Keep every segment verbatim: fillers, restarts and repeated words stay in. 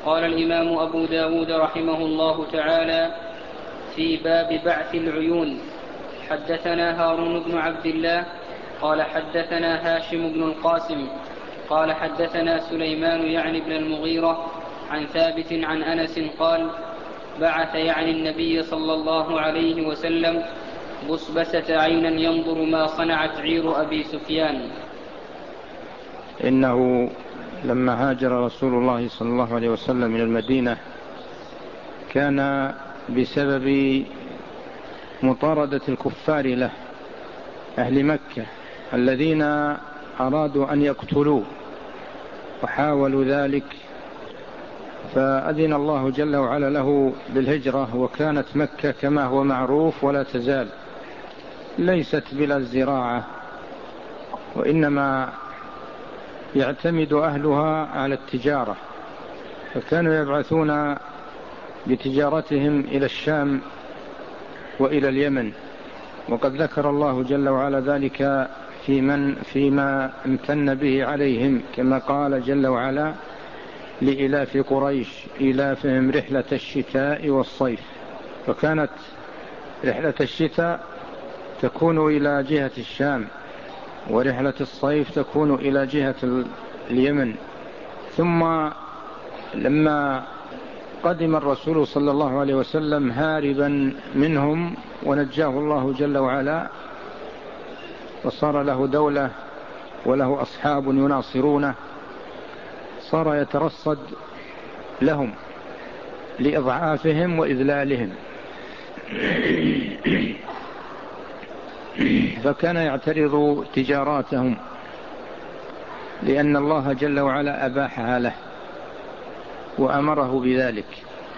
قال الإمام أبو داود رحمه الله تعالى في باب بعث العيون: حدثنا هارون بن عبد الله قال حدثنا هاشم بن القاسم قال حدثنا سليمان يعني بن المغيرة عن ثابت عن أنس قال: بعث يعني النبي صلى الله عليه وسلم بسبسة عينا ينظر ما صنعت عير أبي سفيان. إنه لما هاجر رسول الله صلى الله عليه وسلم من المدينة كان بسبب مطاردة الكفار له أهل مكة الذين أرادوا أن يقتلوه وحاولوا ذلك، فأذن الله جل وعلا له بالهجرة. وكانت مكة كما هو معروف ولا تزال ليست بلا الزراعة، وإنما يعتمد أهلها على التجارة، فكانوا يبعثون بتجارتهم إلى الشام وإلى اليمن. وقد ذكر الله جل وعلا ذلك في من فيما امتن به عليهم، كما قال جل وعلا: لإلاف قريش إلافهم رحلة الشتاء والصيف. فكانت رحلة الشتاء تكون إلى جهة الشام، ورحلة الصيف تكون إلى جهة اليمن. ثم لما قدم الرسول صلى الله عليه وسلم هاربا منهم ونجاه الله جل وعلا وصار له دولة وله أصحاب يناصرونه، صار يترصد لهم لإضعافهم وإذلالهم، فكان يعترض تجاراتهم لأن الله جل وعلا أباحها له وأمره بذلك.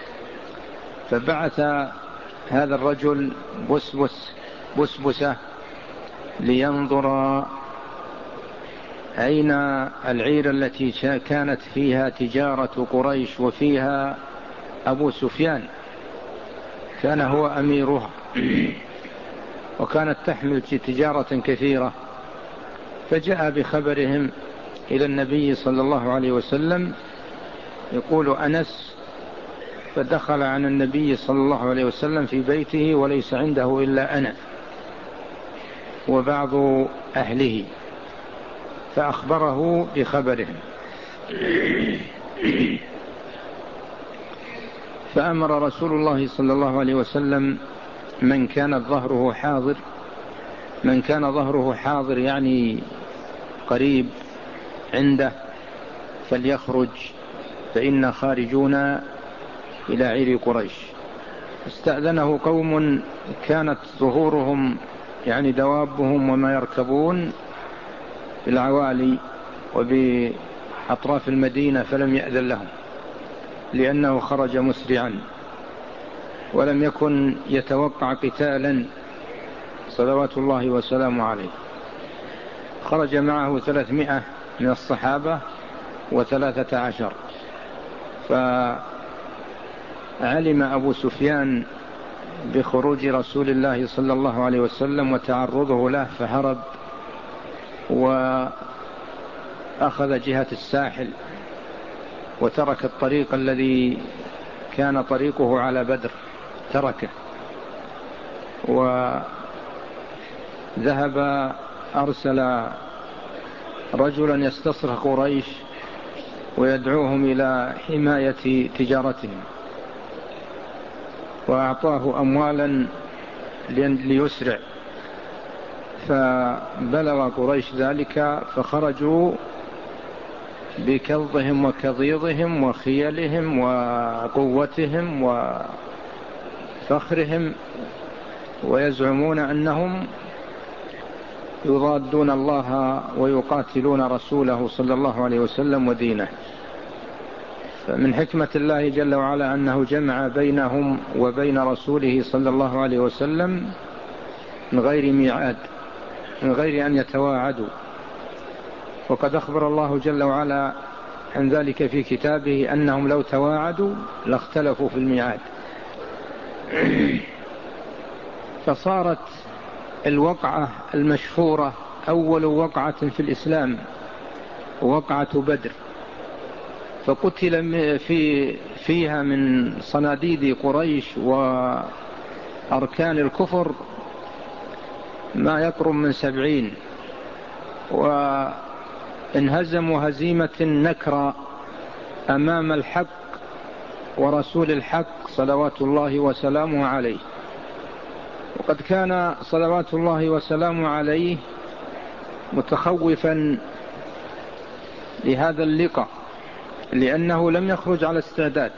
فبعث هذا الرجل بسبس بسبسة لينظر أين العير التي كانت فيها تجارة قريش وفيها أبو سفيان، كان هو أميرها، وكانت تحمل تجارة كثيرة. فجاء بخبرهم إلى النبي صلى الله عليه وسلم، يقول أنس: فدخل عن النبي صلى الله عليه وسلم في بيته وليس عنده إلا أنا وبعض أهله، فأخبره بخبرهم. فأمر رسول الله صلى الله عليه وسلم من كان ظهره حاضر من كان ظهره حاضر يعني قريب عنده فليخرج، فإن خارجون إلى عير قريش. استأذنه قوم كانت ظهورهم يعني دوابهم وما يركبون في العوالي وبأطراف المدينة، فلم يأذن لهم لأنه خرج مسرعا ولم يكن يتوقع قتالا صلوات الله وسلامه عليه. خرج معه ثلاثمائة من الصحابة وثلاثة عشر. فعلم أبو سفيان بخروج رسول الله صلى الله عليه وسلم وتعرضه له، فهرب وأخذ جهة الساحل وترك الطريق الذي كان طريقه على بدر، تركه وذهب أرسل رجلا يستصرخ قريش ويدعوهم إلى حماية تجارتهم، وأعطاه أموالا ليسرع. فبلغ قريش ذلك فخرجوا بكظهم وكظيظهم وخيلهم وقوتهم وفخرهم، ويزعمون أنهم يضادون الله ويقاتلون رسوله صلى الله عليه وسلم ودينه. فمن حكمة الله جل وعلا أنه جمع بينهم وبين رسوله صلى الله عليه وسلم من غير ميعاد، من غير أن يتواعدوا. وقد أخبر الله جل وعلا عن ذلك في كتابه أنهم لو تواعدوا لاختلفوا في الميعاد. فصارت الوقعة المشهورة أول وقعة في الإسلام وقعة بدر، فقتل في فيها من صناديد قريش وأركان الكفر ما يقرب من سبعين، وانهزموا هزيمة نكرة أمام الحق ورسول الحق صلوات الله وسلامه عليه. وقد كان صلوات الله وسلامه عليه متخوفا لهذا اللقاء، لأنه لم يخرج على استعداد،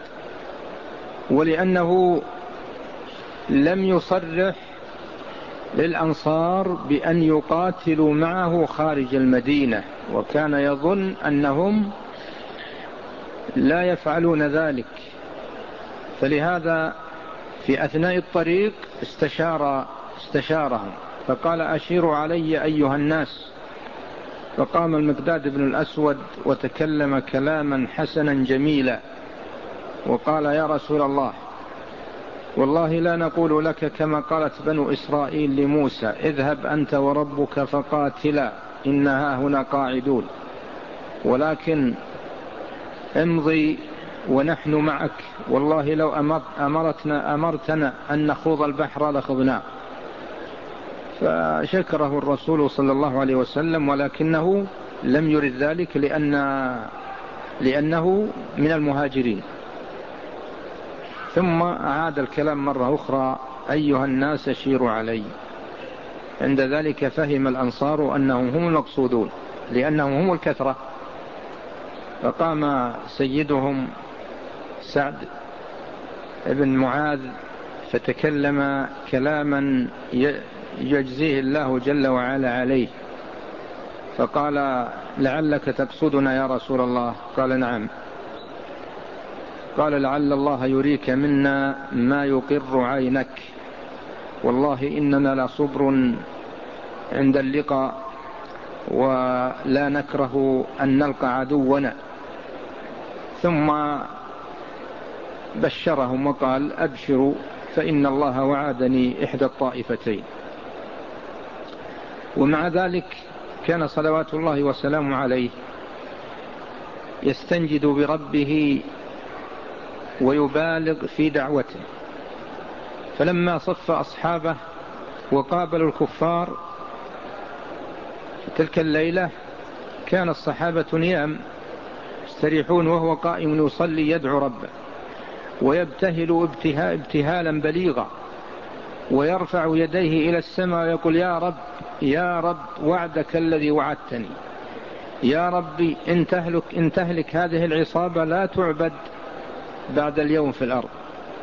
ولأنه لم يصرح للأنصار بأن يقاتلوا معه خارج المدينة، وكان يظن أنهم لا يفعلون ذلك. فلهذا في أثناء الطريق استشار استشارهم فقال: أشيروا علي أيها الناس. فقام المقداد بن الأسود وتكلم كلاما حسنا جميلا وقال: يا رسول الله، والله لا نقول لك كما قالت بنو إسرائيل لموسى: اذهب أنت وربك فقاتلا إنها هنا قاعدون، ولكن امضي ونحن معك، والله لو أمرتنا أمرتنا أن نخوض البحر لخضناه. فشكره الرسول صلى الله عليه وسلم، ولكنه لم يرد ذلك لأن لأنه من المهاجرين. ثم عاد الكلام مرة أخرى: أيها الناس شيروا علي. عند ذلك فهم الأنصار أنهم هم المقصودون لأنهم هم الكثرة. فقام سيدهم سعد بن معاذ فتكلم كلاما يجزيه الله جل وعلا عليه، فقال: لعلك تقصدنا يا رسول الله؟ قال: نعم. قال: لعل الله يريك منا ما يقر عينك، والله إننا لصبر عند اللقاء، ولا نكره أن نلقى عدونا. ثم بشرهم وقال: أبشروا فإن الله وعدني إحدى الطائفتين. ومع ذلك كان صلوات الله وسلامه عليه يستنجد بربه ويبالغ في دعوته. فلما صف أصحابه وقابلوا الكفار تلك الليلة كان الصحابة نيام يستريحون، وهو قائم يصلي يدعو ربه ويبتهل ابتهالا بليغا، ويرفع يديه إلى السماء ويقول: يا رب يا رب وعدك الذي وعدتني، يا ربي إن تهلك, إن تهلك هذه العصابة لا تعبد بعد اليوم في الأرض.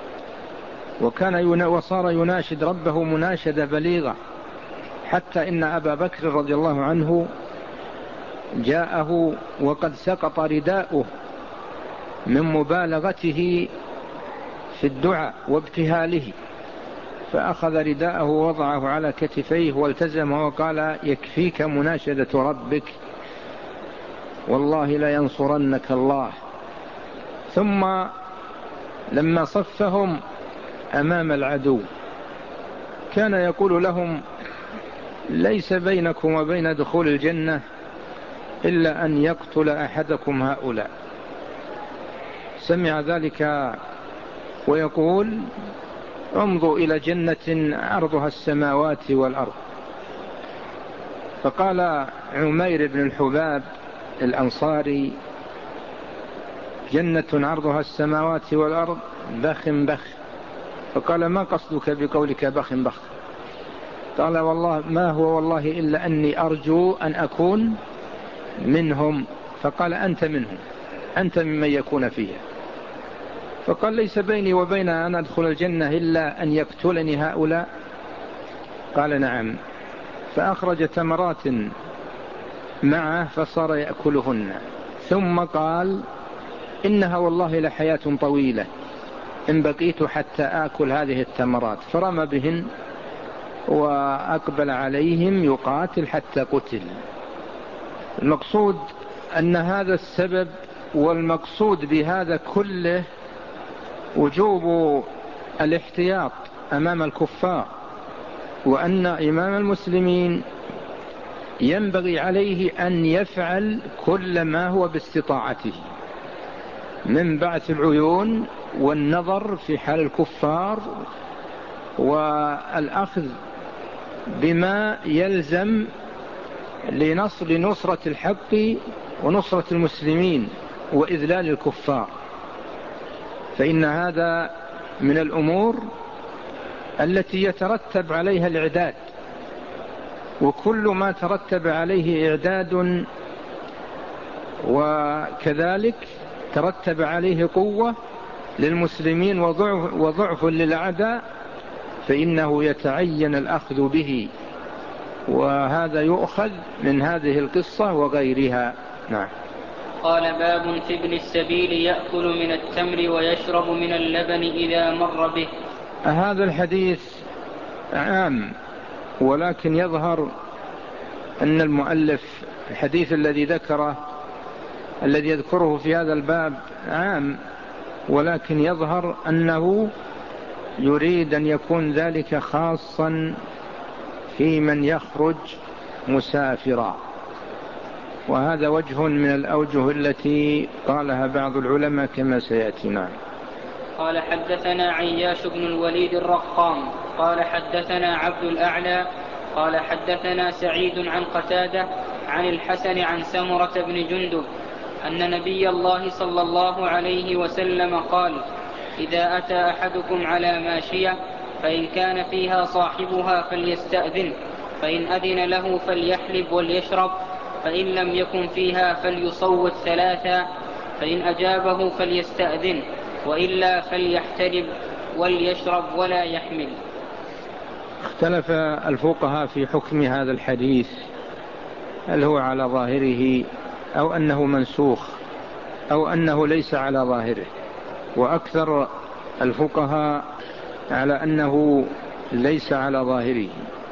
وكان وصار يناشد ربه مناشدة بليغة، حتى إن أبا بكر رضي الله عنه جاءه وقد سقط رداؤه من مبالغته في الدعاء وابتهاله، فأخذ رداءه ووضعه على كتفيه والتزمه وقال: يكفيك مناشدة ربك، والله لا ينصرنك الله. ثم لما صفهم أمام العدو كان يقول لهم: ليس بينكم وبين دخول الجنة إلا أن يقتل أحدكم هؤلاء. سمع ذلك ويقول: امضوا إلى جنة عرضها السماوات والأرض. فقال عمير بن الحباب الأنصاري: جنة عرضها السماوات والأرض بخ بخ. فقال: ما قصدك بقولك بخ بخ؟ قال: والله ما هو والله إلا أني أرجو أن أكون منهم. فقال: أنت منهم، أنت ممن يكون فيها. فقال: ليس بيني وبين أن أدخل الجنة إلا أن يقتلني هؤلاء. قال: نعم. فأخرج تمرات معه فصار يأكلهن، ثم قال: إنها والله لحياة طويلة إن بقيت حتى آكل هذه التمرات. فرمى بهن وأقبل عليهم يقاتل حتى قتل. المقصود أن هذا السبب، والمقصود بهذا كله وجوب الاحتياط أمام الكفار، وأن إمام المسلمين ينبغي عليه أن يفعل كل ما هو باستطاعته. من بعث العيون والنظر في حال الكفار والأخذ بما يلزم لنصر لنصرة الحق ونصرة المسلمين وإذلال الكفار، فإن هذا من الأمور التي يترتب عليها الإعداد، وكل ما ترتب عليه إعداد وكذلك ترتب عليه قوة للمسلمين وضعف, وضعف للأعداء فإنه يتعين الأخذ به، وهذا يؤخذ من هذه القصة وغيرها. نعم. قال: باب في ابن السبيل يأكل من التمر ويشرب من اللبن إذا مر به. هذا الحديث عام، ولكن يظهر أن المؤلف الحديث الذي ذكره الذي يذكره في هذا الباب عام، ولكن يظهر أنه يريد أن يكون ذلك خاصا في من يخرج مسافرا، وهذا وجه من الأوجه التي قالها بعض العلماء كما سيأتينا. قال: حدثنا عياش بن الوليد الرقام قال حدثنا عبد الأعلى قال حدثنا سعيد عن قتادة عن الحسن عن سمرة بن جندب أن نبي الله صلى الله عليه وسلم قال: إذا أتى أحدكم على ماشية فإن كان فيها صاحبها فليستأذن، فإن أذن له فليحلب وليشرب، فإن لم يكن فيها فليصوت ثلاثا، فإن أجابه فليستأذن، وإلا فليحتلب وليشرب ولا يحمل. اختلف الفقهاء في حكم هذا الحديث، هل هو على ظاهره أو أنه منسوخ أو أنه ليس على ظاهره، وأكثر الفقهاء على أنه ليس على ظاهره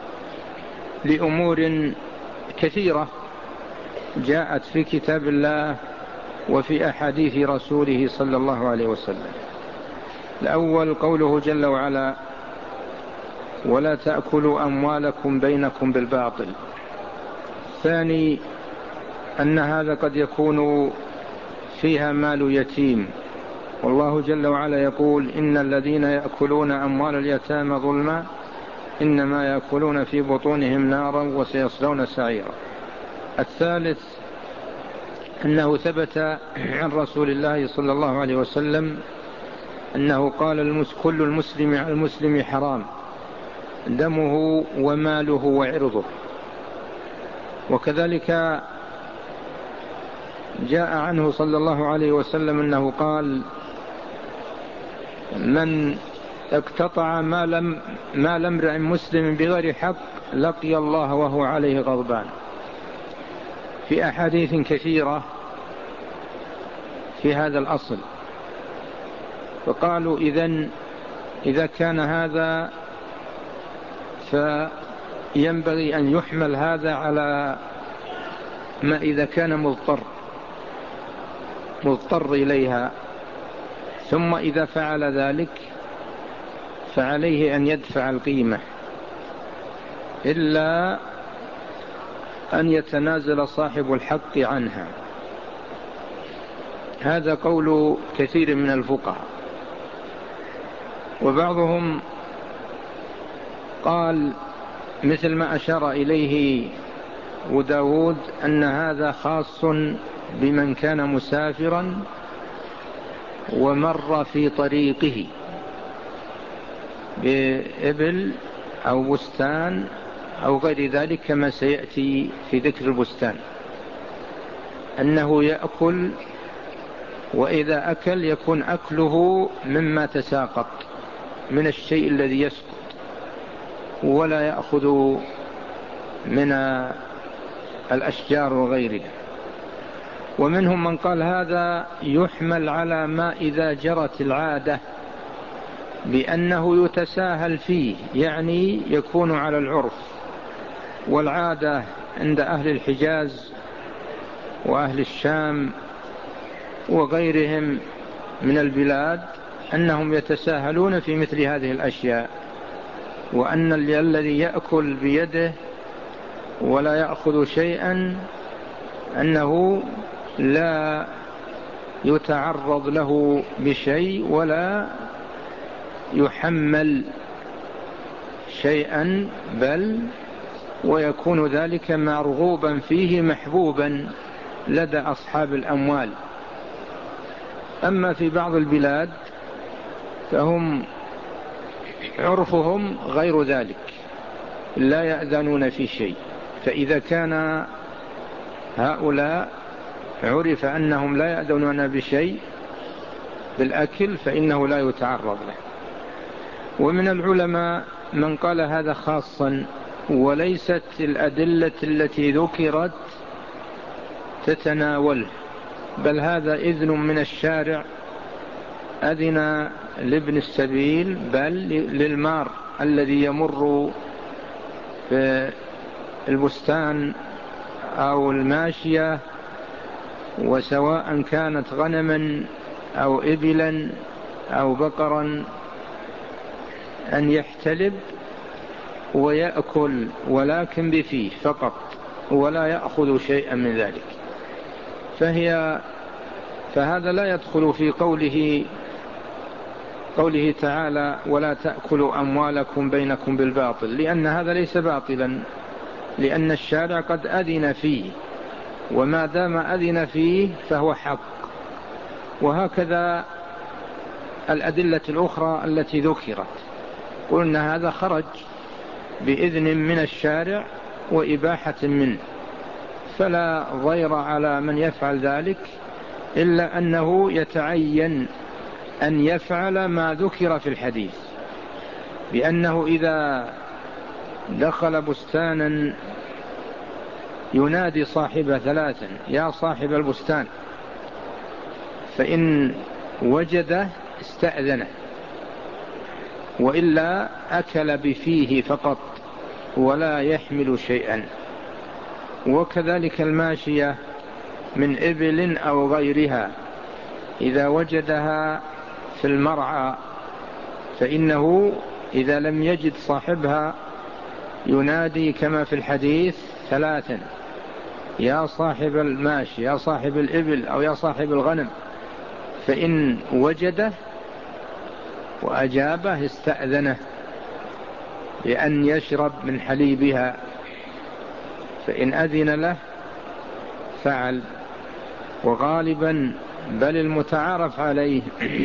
لأمور كثيرة جاءت في كتاب الله وفي أحاديث رسوله صلى الله عليه وسلم. الأول قوله جل وعلا: ولا تأكلوا أموالكم بينكم بالباطل. الثاني أن هذا قد يكون فيها مال يتيم، والله جل وعلا يقول: إن الذين يأكلون أموال اليتامى ظلما إنما يأكلون في بطونهم نارا وسيصلون سعيرا. الثالث أنه ثبت عن رسول الله صلى الله عليه وسلم أنه قال: كل المسلم على المسلم حرام دمه وماله وعرضه. وكذلك جاء عنه صلى الله عليه وسلم أنه قال: من اقتطع مال امرئ مسلم بغير حق لقي الله وهو عليه غضبان. في أحاديث كثيرة في هذا الأصل، فقالوا إذن إذا كان هذا فينبغي أن يحمل هذا على ما إذا كان مضطر مضطر إليها، ثم إذا فعل ذلك فعليه أن يدفع القيمة إلا أن يتنازل صاحب الحق عنها. هذا قول كثير من الفقهاء، وبعضهم قال مثل ما أشار إليه وداود أن هذا خاص بمن كان مسافرا ومر في طريقه بإبل أو بستان أو غير ذلك، كما سيأتي في ذكر البستان، أنه يأكل، وإذا أكل يكون أكله مما تساقط من الشيء الذي يسقط، ولا يأخذ من الأشجار وغيرها. ومنهم من قال هذا يحمل على ما إذا جرت العادة بأنه يتساهل فيه، يعني يكون على العرف والعادة عند أهل الحجاز وأهل الشام وغيرهم من البلاد أنهم يتساهلون في مثل هذه الأشياء، وأن الذي يأكل بيده ولا يأخذ شيئا أنه لا يتعرض له بشيء ولا يحمل شيئا، بل ويكون ذلك مرغوبا فيه محبوبا لدى أصحاب الأموال. أما في بعض البلاد فهم عرفهم غير ذلك، لا يأذنون في شيء، فإذا كان هؤلاء عرف أنهم لا يأذنون بشيء بالأكل فإنه لا يتعرض له. ومن العلماء من قال هذا خاصا، وليست الأدلة التي ذكرت تتناوله، بل هذا إذن من الشارع، أذن لابن السبيل بل للمار الذي يمر في البستان أو الماشية، وسواء كانت غنما أو إبلا أو بقرا، أن يحتلب ويأكل ولكن بفيه فقط ولا يأخذ شيئا من ذلك. فهي فهذا لا يدخل في قوله قوله تعالى ولا تأكلوا أموالكم بينكم بالباطل، لأن هذا ليس باطلا، لأن الشارع قد أذن فيه، وما دام أذن فيه فهو حق. وهكذا الأدلة الأخرى التي ذكرت، قلنا هذا خرج بإذن من الشارع وإباحة منه، فلا ضير على من يفعل ذلك، إلا أنه يتعين أن يفعل ما ذكر في الحديث، بأنه إذا دخل بستانا ينادي صاحبه ثلاثا يا صاحب البستان، فإن وجده استأذنه، وإلا أكل بفيه فقط ولا يحمل شيئا. وكذلك الماشية من إبل أو غيرها إذا وجدها في المرعى فإنه إذا لم يجد صاحبها ينادي كما في الحديث ثلاثا يا صاحب الماشي يا صاحب الإبل أو يا صاحب الغنم، فإن وجده وأجابه استأذنه بأن يشرب من حليبها، فإن أذن له فعل. وغالبا بل المتعارف عليه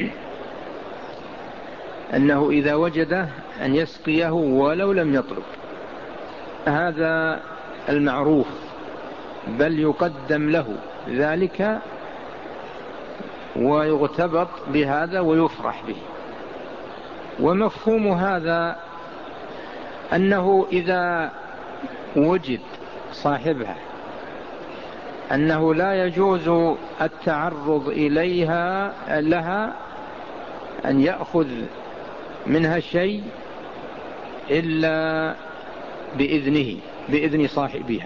أنه إذا وجده أن يسقيه ولو لم يطلب، هذا المعروف، بل يقدم له ذلك ويغتبط بهذا ويفرح به. ومفهوم هذا أنه إذا وجد صاحبها أنه لا يجوز التعرض إليها لها أن يأخذ منها شيء إلا بإذنه بإذن صاحبها.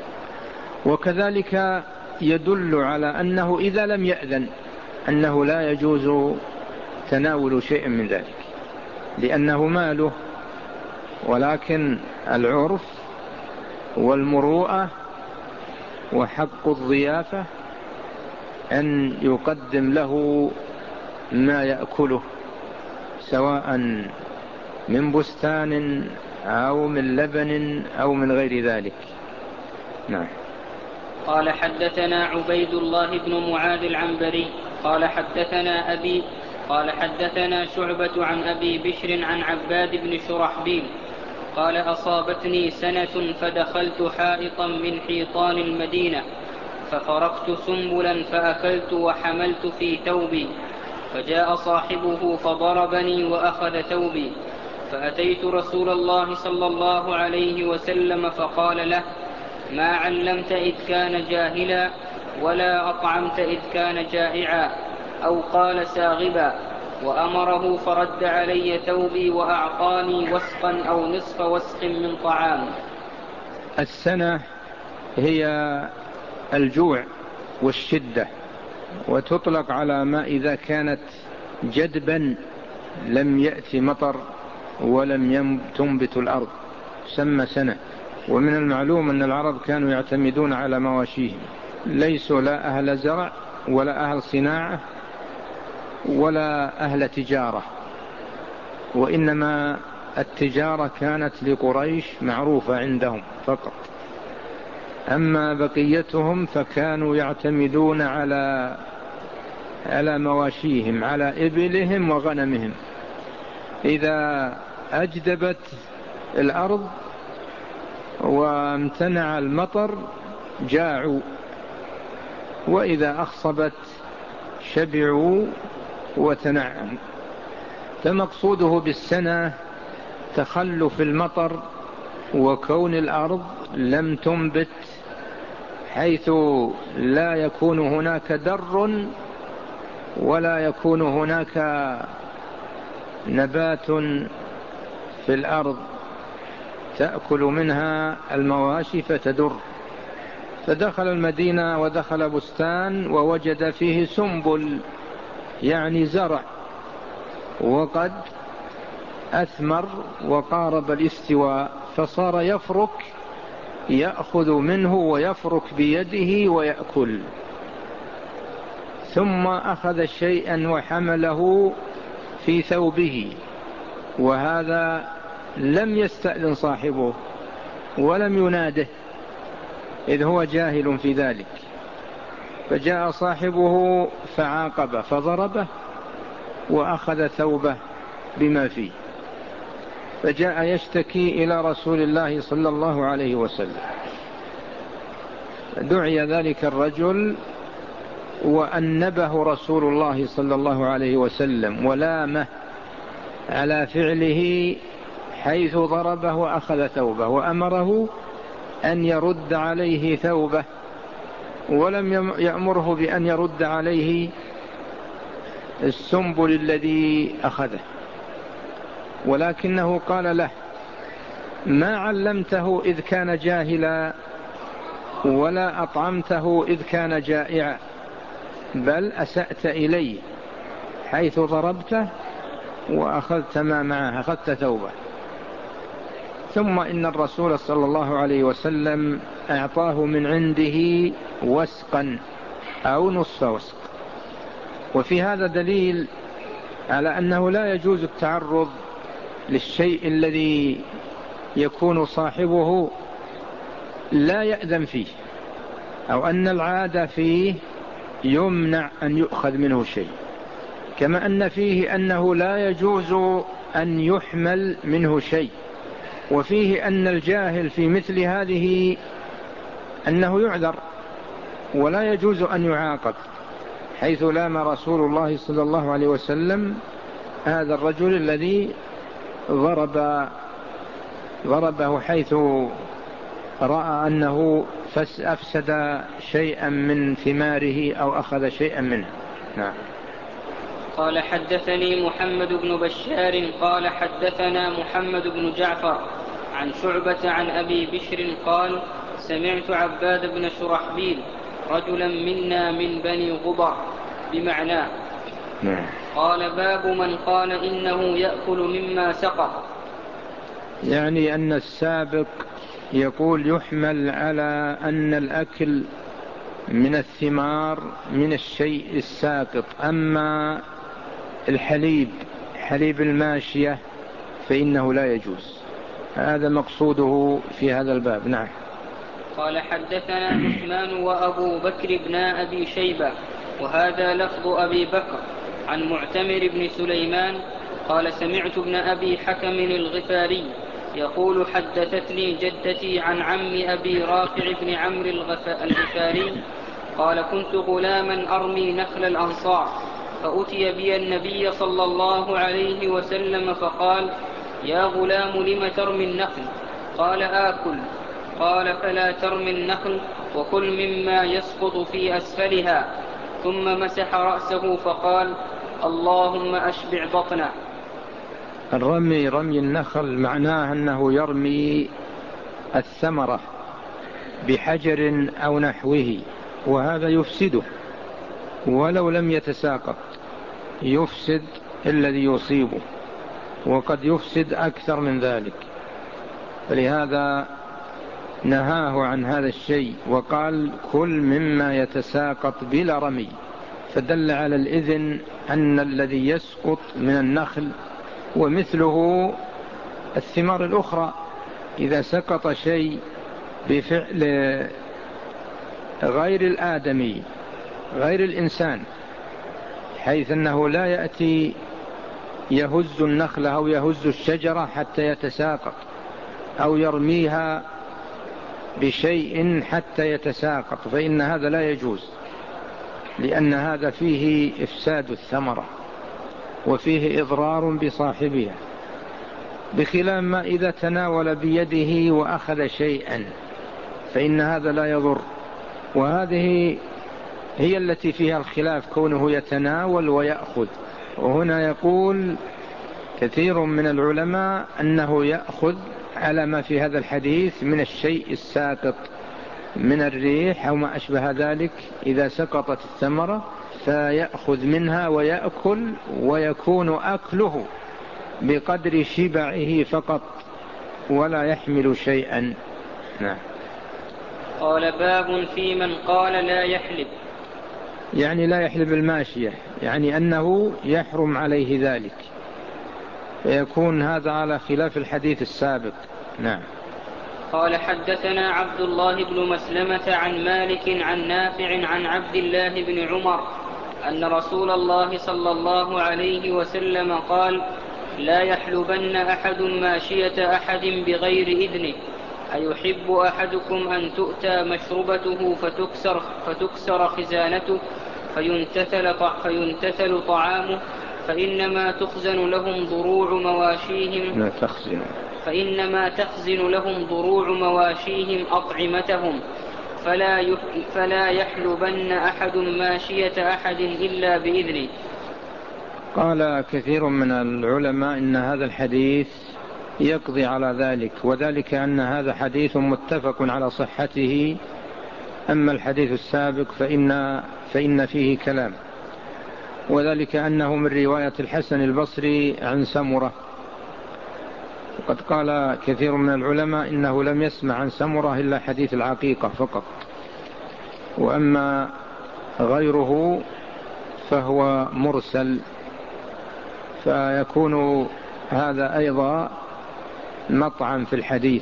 وكذلك يدل على أنه إذا لم يأذن أنه لا يجوز تناول شيء من ذلك، لأنه ماله، ولكن العرف والمروءة وحق الضيافة أن يقدم له ما يأكله، سواء من بستان أو من لبن أو من غير ذلك. نعم. قال حدثنا عبيد الله بن معاذ العنبري قال حدثنا أبي قال حدثنا شعبة عن أبي بشر عن عباد بن شرحبيل قال أصابتني سنة فدخلت حائطا من حيطان المدينة ففرقت سنبلا فأكلت وحملت في ثوبي، فجاء صاحبه فضربني وأخذ ثوبي، فأتيت رسول الله صلى الله عليه وسلم فقال له ما علمت إذ كان جاهلا ولا أطعمت إذ كان جائعا، أو قال ساغبا، وأمره فرد علي ثوبي وأعطاني وسقا أو نصف وسق من طعام. السنة هي الجوع والشدة، وتطلق على ما إذا كانت جدبا لم يأتي مطر ولم تنبت الأرض سمى سنة. ومن المعلوم أن العرب كانوا يعتمدون على مواشيهم، ليسوا لا أهل زرع ولا أهل صناعة ولا أهل تجارة، وإنما التجارة كانت لقريش معروفة عندهم فقط. أما بقيتهم فكانوا يعتمدون على على مواشيهم، على إبلهم وغنمهم. إذا أجدبت الأرض وامتنع المطر جاعوا، وإذا أخصبت شبعوا وتنعموا. فمقصوده بالسنة تخلف المطر وكون الأرض لم تنبت، حيث لا يكون هناك در ولا يكون هناك نبات في الأرض تأكل منها المواشي فتدر. فدخل المدينة ودخل بستان ووجد فيه سنبل، يعني زرع، وقد أثمر وقارب الاستواء، فصار يفرك، يأخذ منه ويفرك بيده ويأكل. ثم أخذ شيئا وحمله في ثوبه، وهذا لم يستأذن صاحبه ولم يناده، إذ هو جاهل في ذلك. فجاء صاحبه فعاقبه فضربه وأخذ ثوبه بما فيه، فجاء يشتكي إلى رسول الله صلى الله عليه وسلم. دعي ذلك الرجل وأنبه رسول الله صلى الله عليه وسلم ولامه على فعله، حيث ضربه وأخذ ثوبه، وأمره أن يرد عليه ثوبه، ولم يأمره بأن يرد عليه السنبل الذي أخذه، ولكنه قال له: ما علمته إذ كان جاهلا، ولا أطعمته إذ كان جائعا، بل أسأت إليه حيث ضربته وأخذت ما معه، أخذت ثوبه. ثم إن الرسول صلى الله عليه وسلم أعطاه من عنده وسقا أو نصف وسق. وفي هذا دليل على أنه لا يجوز التعرض للشيء الذي يكون صاحبه لا يأذن فيه، أو أن العادة فيه يمنع أن يؤخذ منه شيء، كما أن فيه أنه لا يجوز أن يحمل منه شيء، وفيه أن الجاهل في مثل هذه أنه يعذر ولا يجوز أن يعاقب، حيث لام رسول الله صلى الله عليه وسلم هذا الرجل الذي ضرب ضربه حيث رأى أنه أفسد شيئا من ثماره أو أخذ شيئا منه. نعم. قال: حدثني محمد بن بشار قال حدثنا محمد بن جعفر عن شعبة عن أبي بشر قال: سمعت عباد بن شرحبيل رجلا منا من بني غبر بمعناه. قال: باب من قال إنه يأكل مما سقى. يعني أن السابق يقول يحمل على أن الأكل من الثمار من الشيء الساقط، أما الحليب حليب الماشية فإنه لا يجوز. هذا مقصوده في هذا الباب. نعم. قال: حدثنا عثمان وأبو بكر بن أبي شيبة، وهذا لفظ أبي بكر، عن معتمر بن سليمان قال: سمعت ابن أبي حكم الغفاري يقول: حدثتني جدتي عن عم أبي رافع بن عمرو الغفاري قال: كنت غلاما أرمي نخل الأنصار، فأتي بي النبي صلى الله عليه وسلم فقال: يا غلام لم ترمي النخل؟ قال: آكل. قال: فلا ترمي النخل، وكل مما يسقط في أسفلها. ثم مسح رأسه فقال: اللهم أشبع بطنه. الرمي رمي النخل معناه أنه يرمي الثمرة بحجر أو نحوه، وهذا يفسده ولو لم يتساقط، يفسد الذي يصيبه، وقد يفسد أكثر من ذلك، فلهذا نهاه عن هذا الشيء وقال: كل مما يتساقط بلا رمي. فدل على الإذن أن الذي يسقط من النخل ومثله الثمار الأخرى، إذا سقط شيء بفعل غير الآدمي غير الإنسان، حيث أنه لا يأتي يهز النخل أو يهز الشجرة حتى يتساقط، أو يرميها بشيء حتى يتساقط، فإن هذا لا يجوز، لأن هذا فيه إفساد الثمرة وفيه إضرار بصاحبها، بخلاف ما إذا تناول بيده وأخذ شيئا فإن هذا لا يضر. وهذه هي التي فيها الخلاف، كونه يتناول ويأخذ. وهنا يقول كثير من العلماء أنه يأخذ على ما في هذا الحديث من الشيء الساقط من الريح أو ما أشبه ذلك، إذا سقطت الثمرة فيأخذ منها ويأكل، ويكون أكله بقدر شبعه فقط ولا يحمل شيئا. نعم. قال باب في من قال لا يحلب، يعني لا يحلب الماشية، يعني أنه يحرم عليه ذلك، فيكون هذا على خلاف الحديث السابق. نعم. قال حدثنا عبد الله بن مسلمة عن مالك عن نافع عن عبد الله بن عمر أن رسول الله صلى الله عليه وسلم قال: لا يحلبن أحد ماشية أحد بغير إذنه، أيحب أحدكم أن تؤتى مشربته فتكسر, فتكسر خزانته فينتثل, فينتثل طعامه، فإنما تخزن لهم ضروع مواشيهم لا تخزن فإنما تخزن لهم ضروع مواشيهم أطعمتهم، فلا, فلا يحلبن أحد ماشية أحد إلا بإذنه. قال كثير من العلماء إن هذا الحديث يقضي على ذلك، وذلك أن هذا حديث متفق على صحته، أما الحديث السابق فإن, فإن فيه كلام، وذلك أنه من رواية الحسن البصري عن سمرة، وقد قال كثير من العلماء إنه لم يسمع عن سمرة إلا حديث العقيقة فقط، وأما غيره فهو مرسل، فيكون هذا أيضا مطعن في الحديث.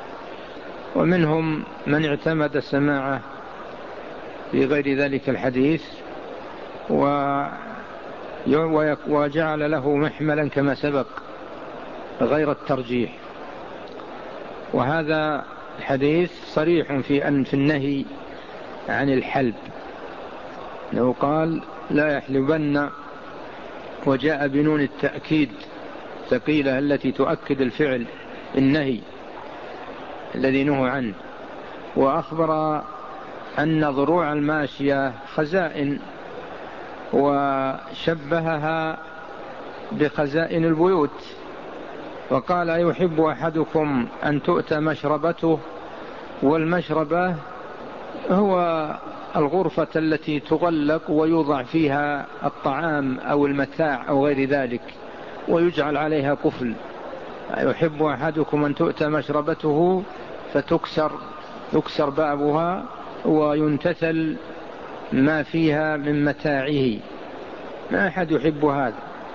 ومنهم من اعتمد سماعه في غير ذلك الحديث وجعل له محملا كما سبق غير الترجيح. وهذا الحديث صريح في أن في النهي عن الحلب، لو قال لا يحلبن، وجاء بنون التأكيد ثقيلة التي تؤكد الفعل النهي الذي نهى عنه. وأخبر أن ضروع الماشية خزائن، وشبهها بخزائن البيوت، وقال: يحب أحدكم أن تؤتى مشربته، والمشربة هو الغرفة التي تغلق ويوضع فيها الطعام أو المتاع أو غير ذلك ويجعل عليها قفل. يحب أحدكم أن تؤتى مشربته فتكسر يكسر بابها وينتثل ما فيها من متاعه، ما أحد يحب هذا.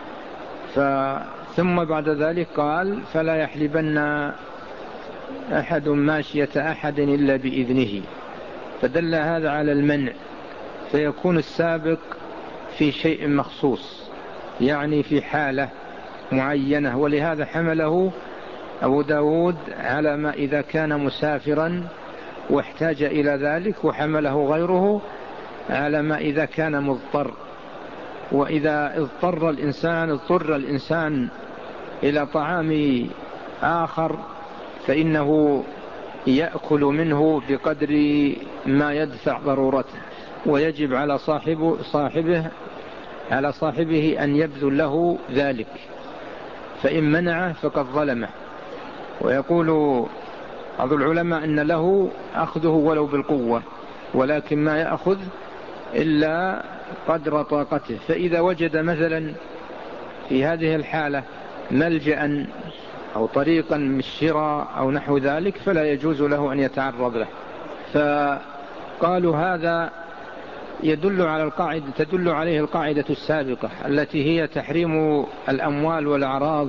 ثم بعد ذلك قال: فلا يحلبن أحد ماشية أحد إلا بإذنه، فدل هذا على المنع، فيكون السابق في شيء مخصوص، يعني في حالة معينة. ولهذا حمله أبو داود على ما إذا كان مسافرا واحتاج إلى ذلك، وحمله غيره على ما إذا كان مضطر. وإذا اضطر الإنسان اضطر الإنسان إلى طعام آخر فإنه يأكل منه بقدر ما يدفع ضرورته، ويجب على صاحبه, صاحبه على صاحبه أن يبذل له ذلك، فإن منعه فقد ظلمه. ويقول بعض العلماء أن له أخذه ولو بالقوة، ولكن ما يأخذ إلا قدر طاقته. فإذا وجد مثلا في هذه الحالة ملجأ أو طريقا من الشراء أو نحو ذلك فلا يجوز له أن يتعرض له. فقالوا هذا يدل على القاعدة تدل عليه القاعدة السابقة التي هي تحريم الأموال والأعراض،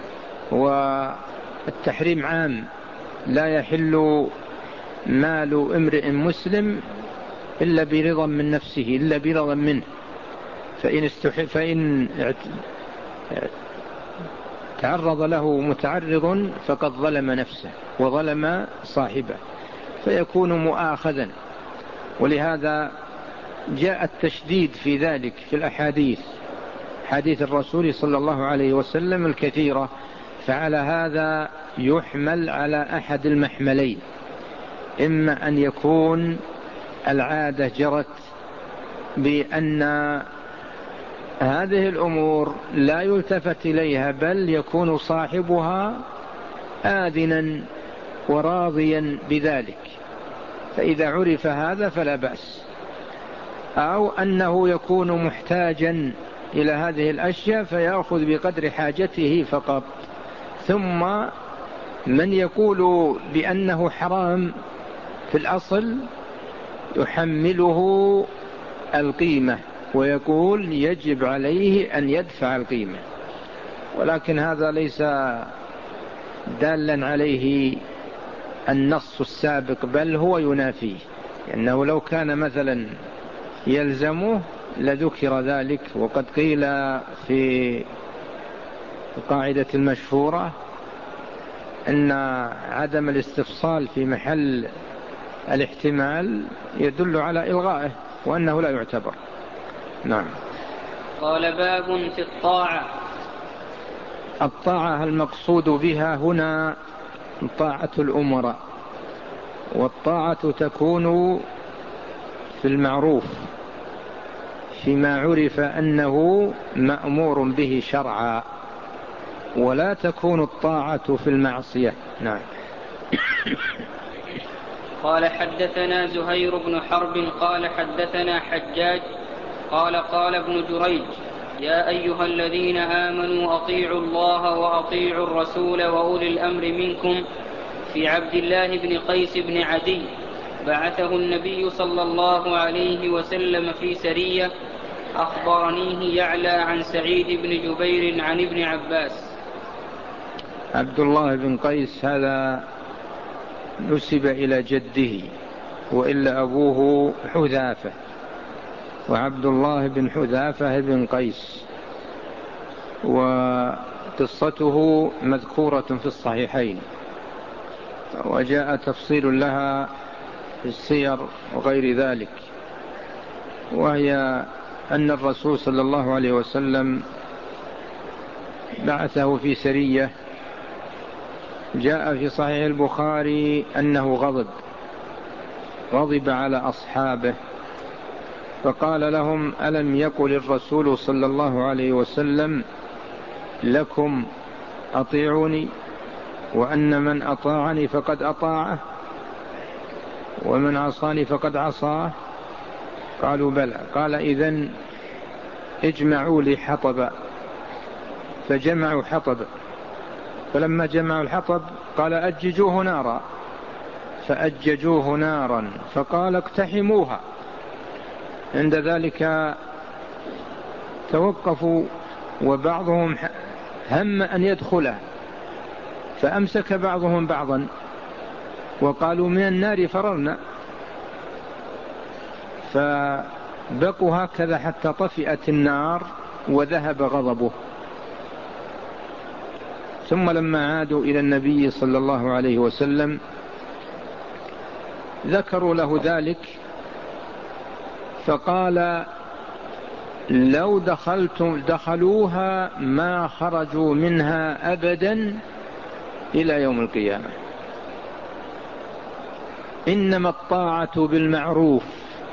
والتحريم عام، لا يحل مال امرئ مسلم إلا برضا من نفسه، إلا برضا منه، فإن, استح... فإن تعرض له متعرض فقد ظلم نفسه وظلم صاحبه فيكون مؤاخذا. ولهذا جاء التشديد في ذلك في الأحاديث، حديث الرسول صلى الله عليه وسلم الكثيرة. فعلى هذا يحمل على أحد المحملين، إما أن يكون العادة جرت بأن هذه الأمور لا يلتفت إليها، بل يكون صاحبها آذنا وراضيا بذلك، فإذا عرف هذا فلا بأس. أو أنه يكون محتاجا إلى هذه الأشياء فيأخذ بقدر حاجته فقط. ثم من يقول بأنه حرام في الأصل يحمله القيمة ويقول يجب عليه أن يدفع القيمة، ولكن هذا ليس دالا عليه النص السابق، بل هو ينافيه، لأنه لو كان مثلا يلزمه لذكر ذلك. وقد قيل في القاعدة المشهورة أن عدم الاستفصال في محل الاحتمال يدل على إلغائه وأنه لا يعتبر. نعم. قال باب في الطاعة. الطاعة المقصود بها هنا طاعة الأمراء، والطاعة تكون في المعروف فيما عرف أنه مأمور به شرعا، ولا تكون الطاعة في المعصية. نعم. قال حدثنا زهير بن حرب قال حدثنا حجاج قال قال ابن جريج يا أيها الذين آمنوا أطيعوا الله وأطيعوا الرسول وأولي الأمر منكم، في عبد الله بن قيس بن عدي بعثه النبي صلى الله عليه وسلم في سرية، أخبرنيه يعلى عن سعيد بن جبير عن ابن عباس. عبد الله بن قيس هذا نسب إلى جده، وإلا أبوه حذافة، وعبد الله بن حذافة بن قيس، وقصته مذكورة في الصحيحين، وجاء تفصيل لها في السير وغير ذلك. وهي أن الرسول صلى الله عليه وسلم بعثه في سرية. جاء في صحيح البخاري أنه غضب غضب على أصحابه فقال لهم ألم يقل الرسول صلى الله عليه وسلم لكم أطيعوني، وأن من أطاعني فقد أطاعه ومن عصاني فقد عصاه؟ قالوا بلى. قال إذن اجمعوا لي حطب، فجمعوا حطب، فلما جمعوا الحطب قال أججوه نارا، فأججوه نارا، فقال اقتحموها. عند ذلك توقفوا، وبعضهم هم أن يدخله، فأمسك بعضهم بعضا وقالوا من النار فررنا، فبقوا هكذا حتى طفئت النار وذهب غضبه. ثم لما عادوا إلى النبي صلى الله عليه وسلم ذكروا له ذلك، فقال لو دخلتم دخلوها ما خرجوا منها أبدا إلى يوم القيامة. إنما الطاعة بالمعروف،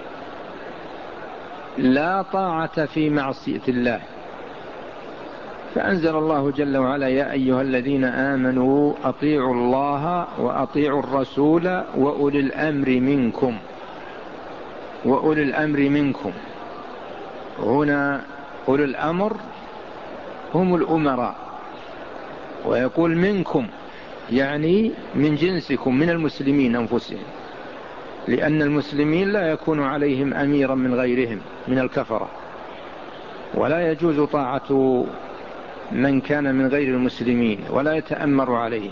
لا طاعة في معصية الله. فأنزل الله جل وعلا يا أيها الذين آمنوا أطيعوا الله وأطيعوا الرسول وأولي الأمر منكم. وأولي الأمر منكم هنا أولي الأمر هم الأمراء، ويقول منكم يعني من جنسكم من المسلمين أنفسهم، لأن المسلمين لا يكون عليهم أميرا من غيرهم من الكفرة، ولا يجوز طاعة من كان من غير المسلمين ولا يتأمر عليهم.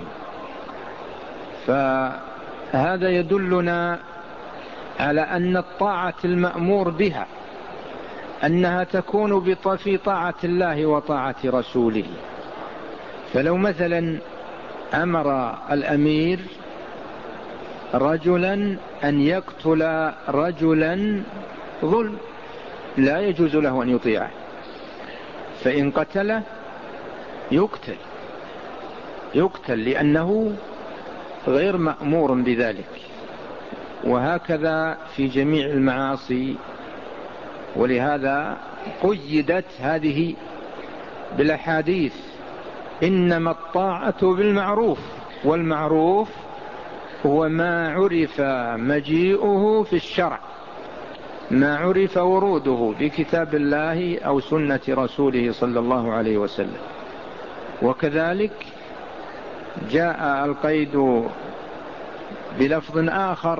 فهذا يدلنا على أن الطاعة المأمور بها أنها تكون في طاعة الله وطاعة رسوله. فلو مثلا أمر الأمير رجلا أن يقتل رجلا ظلم لا يجوز له أن يطيعه، فإن قتله يقتل يقتل لأنه غير مأمور بذلك. وهكذا في جميع المعاصي. ولهذا قيدت هذه بالأحاديث: إنما الطاعة بالمعروف، والمعروف هو ما عرف مجيئه في الشرع، ما عرف وروده بكتاب الله أو سنة رسوله صلى الله عليه وسلم. وكذلك جاء القيد بلفظ آخر: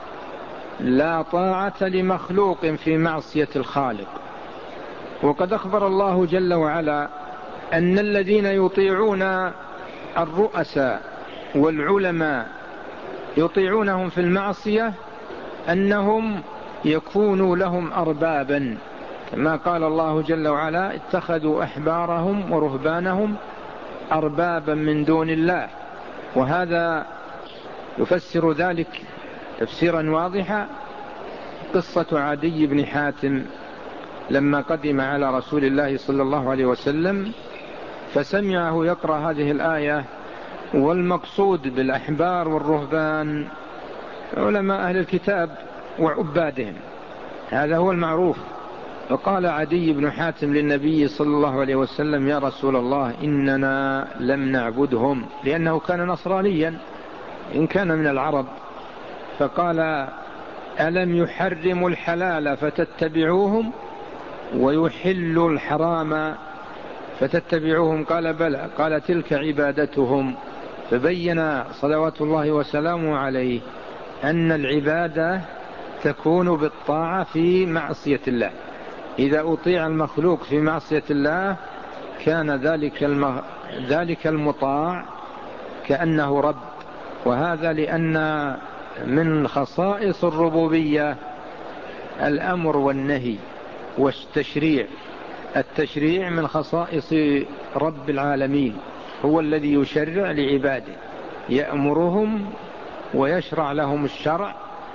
لا طاعة لمخلوق في معصية الخالق. وقد أخبر الله جل وعلا أن الذين يطيعون الرؤساء والعلماء يطيعونهم في المعصية أنهم يكونوا لهم أربابا، كما قال الله جل وعلا: اتخذوا أحبارهم ورهبانهم أربابا من دون الله. وهذا يفسر ذلك تفسيرا واضحا قصة عدي بن حاتم لما قدم على رسول الله صلى الله عليه وسلم فسمعه يقرأ هذه الآية. والمقصود بالأحبار والرهبان علماء أهل الكتاب وعبادهم، هذا هو المعروف. فقال عدي بن حاتم للنبي صلى الله عليه وسلم: يا رسول الله، إننا لم نعبدهم، لأنه كان نصرانيا إن كان من العرب. فقال: ألم يحرموا الحلال فتتبعوهم ويحلوا الحرام فتتبعوهم؟ قال: بلى. قال: تلك عبادتهم. فبين صلوات الله وسلامه عليه أن العبادة تكون بالطاعة في معصية الله. إذا أطيع المخلوق في معصية الله كان ذلك المغ... ذلك المطاع كأنه رب. وهذا لأن من خصائص الربوبية الأمر والنهي والتشريع. التشريع من خصائص رب العالمين، هو الذي يشرع لعباده، يأمرهم ويشرع لهم الشرع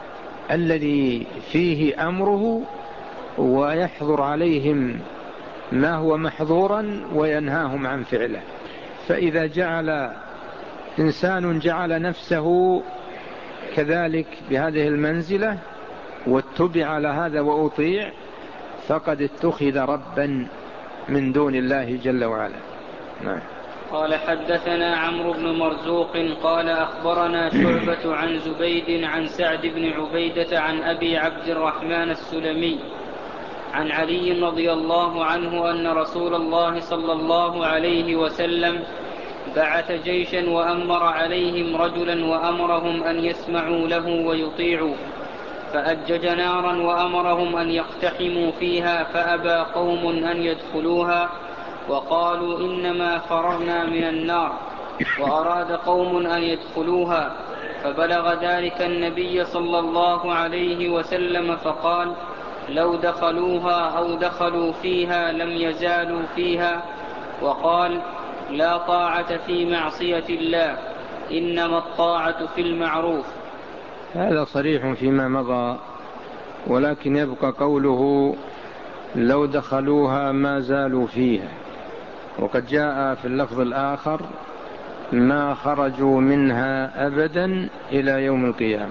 الذي فيه أمره، ويحظر عليهم ما هو محظورا وينهاهم عن فعله. فإذا جعل إنسان جعل نفسه كذلك بهذه المنزلة واتبع على هذا وأطيع فقد اتخذ ربا من دون الله جل وعلا. نعم. قال: حدثنا عمرو بن مرزوق قال أخبرنا شعبة عن زبيد عن سعد بن عبيدة عن أبي عبد الرحمن السلمي عن علي رضي الله عنه أن رسول الله صلى الله عليه وسلم بعث جيشا وأمر عليهم رجلا وأمرهم أن يسمعوا له ويطيعوا، فأجج نارا وأمرهم أن يقتحموا فيها، فأبى قوم أن يدخلوها وقالوا: إنما فررنا من النار. وأراد قوم أن يدخلوها فبلغ ذلك النبي صلى الله عليه وسلم فقال: لو دخلوها أو دخلوا فيها لم يزالوا فيها. وقال: لا طاعة في معصية الله، إنما الطاعة في المعروف. هذا صريح فيما مضى، ولكن يبقى قوله: لو دخلوها ما زالوا فيها. وقد جاء في اللفظ الآخر: ما خرجوا منها أبدا إلى يوم القيامة.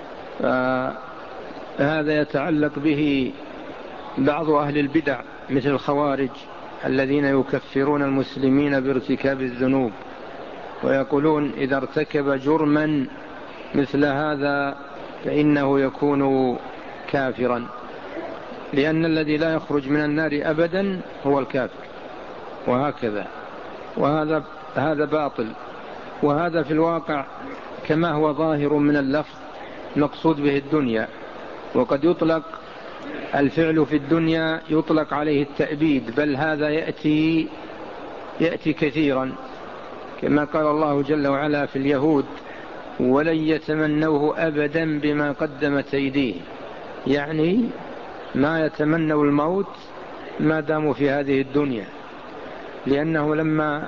فهذا يتعلق به بعض أهل البدع مثل الخوارج الذين يكفرون المسلمين بارتكاب الذنوب، ويقولون إذا ارتكب جرما مثل هذا فإنه يكون كافرا، لأن الذي لا يخرج من النار أبدا هو الكافر. وهكذا، وهذا هذا باطل. وهذا في الواقع كما هو ظاهر من اللفظ المقصود به الدنيا. وقد يطلق الفعل في الدنيا يطلق عليه التأبيد، بل هذا يأتي يأتي كثيرا، كما قال الله جل وعلا في اليهود: ولن يتمنوه أبدا بما قدمت أيديه، يعني ما يتمنوا الموت ما داموا في هذه الدنيا، لأنه لما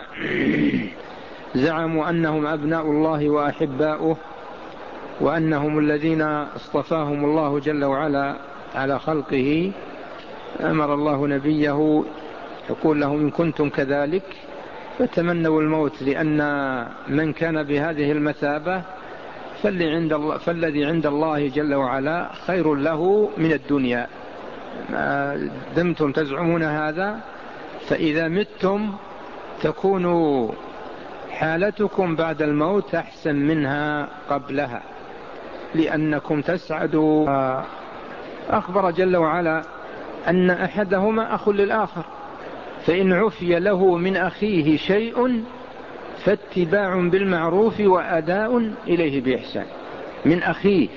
زعموا أنهم أبناء الله وأحباؤه وأنهم الذين اصطفاهم الله جل وعلا على خلقه، أمر الله نبيه يقول لهم: إن كنتم كذلك فتمنوا الموت، لأن من كان بهذه المثابة فالذي عند الله, فالذي عند الله جل وعلا خير له من الدنيا. ما دمتم تزعمون هذا، فإذا متم تكون حالتكم بعد الموت أحسن منها قبلها، لأنكم تسعدوا. أخبر جل وعلا أن أحدهما أخ للآخر، فإن عفي له من أخيه شيء فاتباع بالمعروف وأداء إليه بإحسان. من أخيه،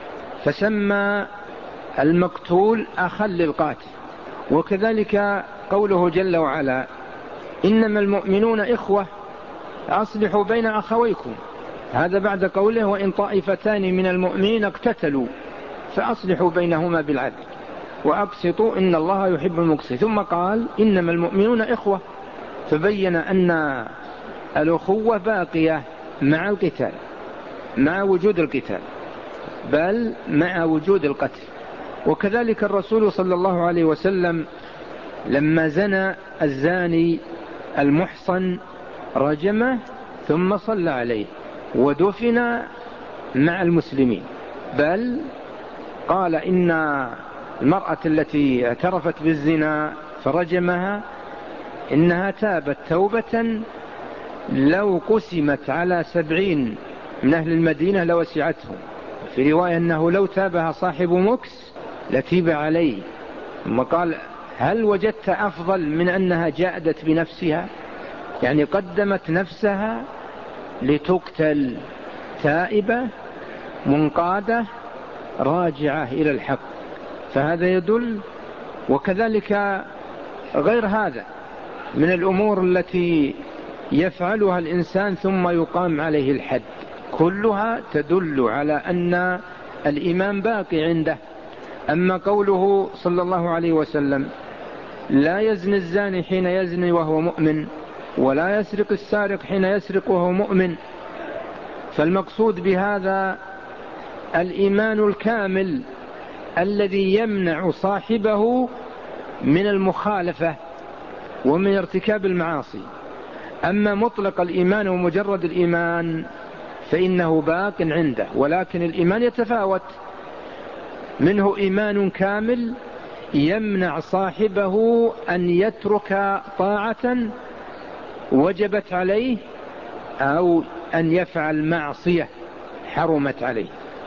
فسمى المقتول أخا للقاتل. وكذلك قوله جل وعلا: إنما المؤمنون إخوة أصلحوا بين أخويكم، هذا بعد قوله: وإن طائفتان من المؤمنين اقتتلوا فأصلحوا بينهما بالعدل وأقسطوا إن الله يحب المقسطين. ثم قال: إنما المؤمنون إخوة، فبين أن الأخوة باقية مع القتال، مع وجود القتال، بل مع وجود القتل. وكذلك الرسول صلى الله عليه وسلم لما زنى الزاني المحصن رجمه ثم صلى عليه ودفن مع المسلمين، بل قال إن المرأة التي اعترفت بالزنا فرجمها إنها تابت توبة لو قسمت على سبعين من أهل المدينة لوسعتهم. في رواية أنه لو تابها صاحب مكس لتيب عليه. ثم قال: هل وجدت أفضل من أنها جادت بنفسها، يعني قدمت نفسها لتقتل، تائبة منقادة راجعة إلى الحق. فهذا يدل. وكذلك غير هذا من الأمور التي يفعلها الإنسان ثم يقام عليه الحد، كلها تدل على أن الإيمان باقي عنده. أما قوله صلى الله عليه وسلم: لا يزني الزاني حين يزني وهو مؤمن، ولا يسرق السارق حين يسرق وهو مؤمن، فالمقصود بهذا الإيمان الكامل الذي يمنع صاحبه من المخالفة ومن ارتكاب المعاصي. أما مطلق الإيمان ومجرد الإيمان فإنه باق عنده، ولكن الإيمان يتفاوت، منه إيمان كامل يمنع صاحبه أن يترك طاعة وجبت عليه أو أن يفعل معصية حرمت عليه.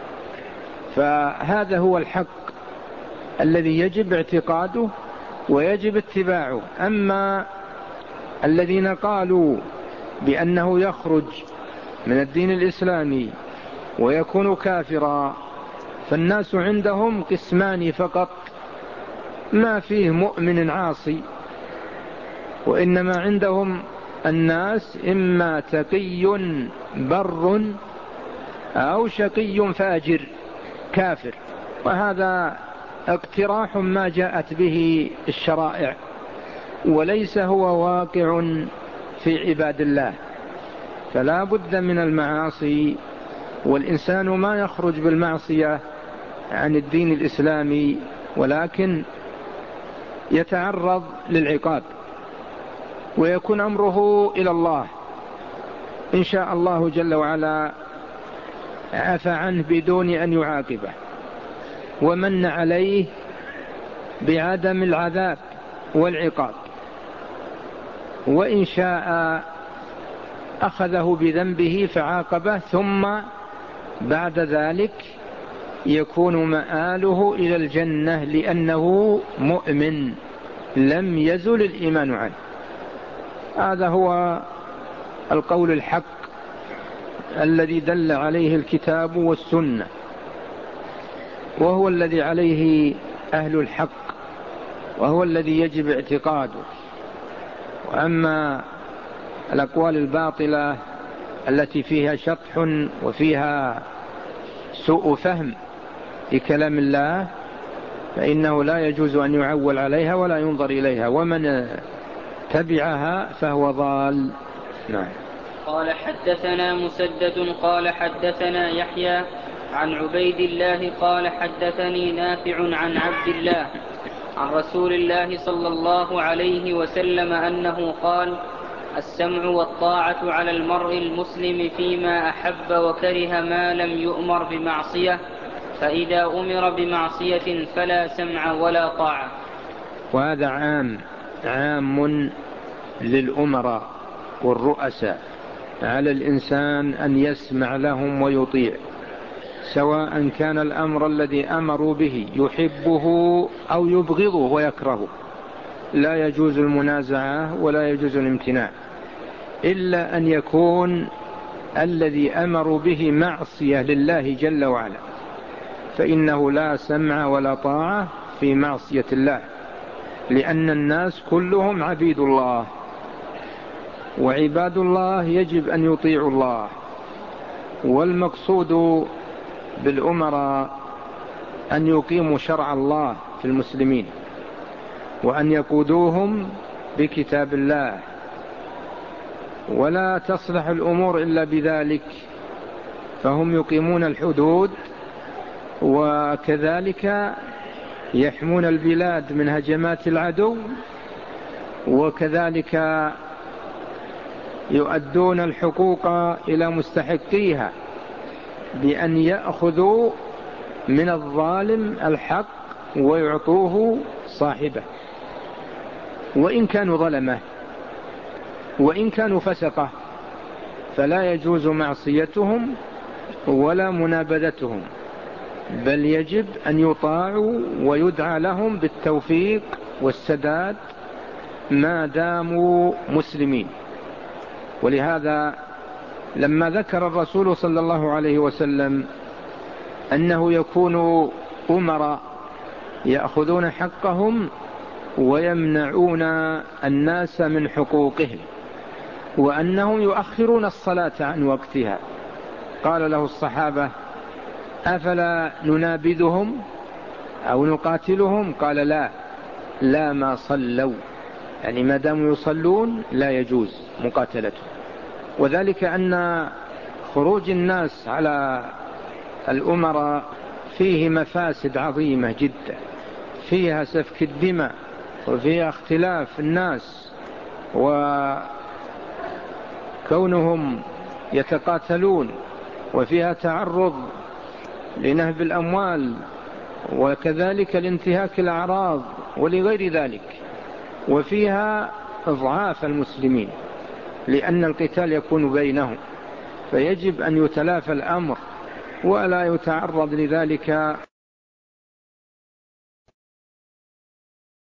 فهذا هو الحق الذي يجب اعتقاده ويجب اتباعه. أما الذين قالوا بأنه يخرج من الدين الإسلامي ويكون كافرا، فالناس عندهم قسمان فقط، ما فيه مؤمن عاصي، وإنما عندهم الناس إما تقي بر أو شقي فاجر كافر. وهذا اقتراح ما جاءت به الشرائع، وليس هو واقع في عباد الله. فلا بد من المعاصي، والإنسان ما يخرج بالمعصية عن الدين الإسلامي، ولكن يتعرض للعقاب ويكون أمره إلى الله. إن شاء الله جل وعلا عفى عنه بدون أن يعاقبه، ومن عليه بعدم العذاب والعقاب، وإن شاء أخذه بذنبه فعاقبه، ثم بعد ذلك يكون مآله إلى الجنة لأنه مؤمن لم يزل الإيمان عنه. هذا هو القول الحق الذي دل عليه الكتاب والسنة. وهو الذي عليه أهل الحق، وهو الذي يجب اعتقاده. وأما الأقوال الباطلة التي فيها شطح وفيها سوء فهم لكلام الله فإنه لا يجوز أن يعول عليها ولا ينظر إليها، ومن تبعها فهو ضال. نعم. قال حدثنا مسدد قال حدثنا يحيى عن عبيد الله قال حدثني نافع عن عبد الله عن رسول الله صلى الله عليه وسلم أنه قال: السمع والطاعة على المرء المسلم فيما أحب وكره ما لم يؤمر بمعصية، فإذا أمر بمعصية فلا سمع ولا طاعة. وهذا عام عام للأمراء والرؤساء، على الإنسان أن يسمع لهم ويطيع، سواء كان الأمر الذي أمروا به يحبه أو يبغضه ويكرهه، لا يجوز المنازعة ولا يجوز الامتناع، إلا أن يكون الذي أمروا به معصية لله جل وعلا، فإنه لا سمع ولا طاعة في معصية الله، لأن الناس كلهم عبيد الله، وعباد الله يجب أن يطيعوا الله. والمقصود بالأمراء أن يقيموا شرع الله في المسلمين، وأن يقودوهم بكتاب الله، ولا تصلح الأمور إلا بذلك، فهم يقيمون الحدود، وكذلك يحمون البلاد من هجمات العدو، وكذلك يؤدون الحقوق إلى مستحقيها بأن يأخذوا من الظالم الحق ويعطوه صاحبه، وإن كانوا ظلمه وإن كانوا فسقه، فلا يجوز معصيتهم ولا منابذتهم، بل يجب أن يطاعوا ويدعى لهم بالتوفيق والسداد ما داموا مسلمين. ولهذا لما ذكر الرسول صلى الله عليه وسلم أنه يكون أمراء يأخذون حقهم ويمنعون الناس من حقوقهم، وأنهم يؤخرون الصلاة عن وقتها، قال له الصحابة: أفلا ننابذهم أو نقاتلهم؟ قال: لا لا ما صلوا، يعني ما داموا يصلون لا يجوز مقاتلتهم. وذلك أن خروج الناس على الأمراء فيه مفاسد عظيمة جدا، فيها سفك الدماء، وفيها اختلاف الناس، وكونهم يتقاتلون، وفيها تعرض لنهب الأموال، وكذلك لانتهاك الأعراض ولغير ذلك، وفيها إضعاف المسلمين لأن القتال يكون بينهم، فيجب أن يتلافى الأمر ولا يتعرض لذلك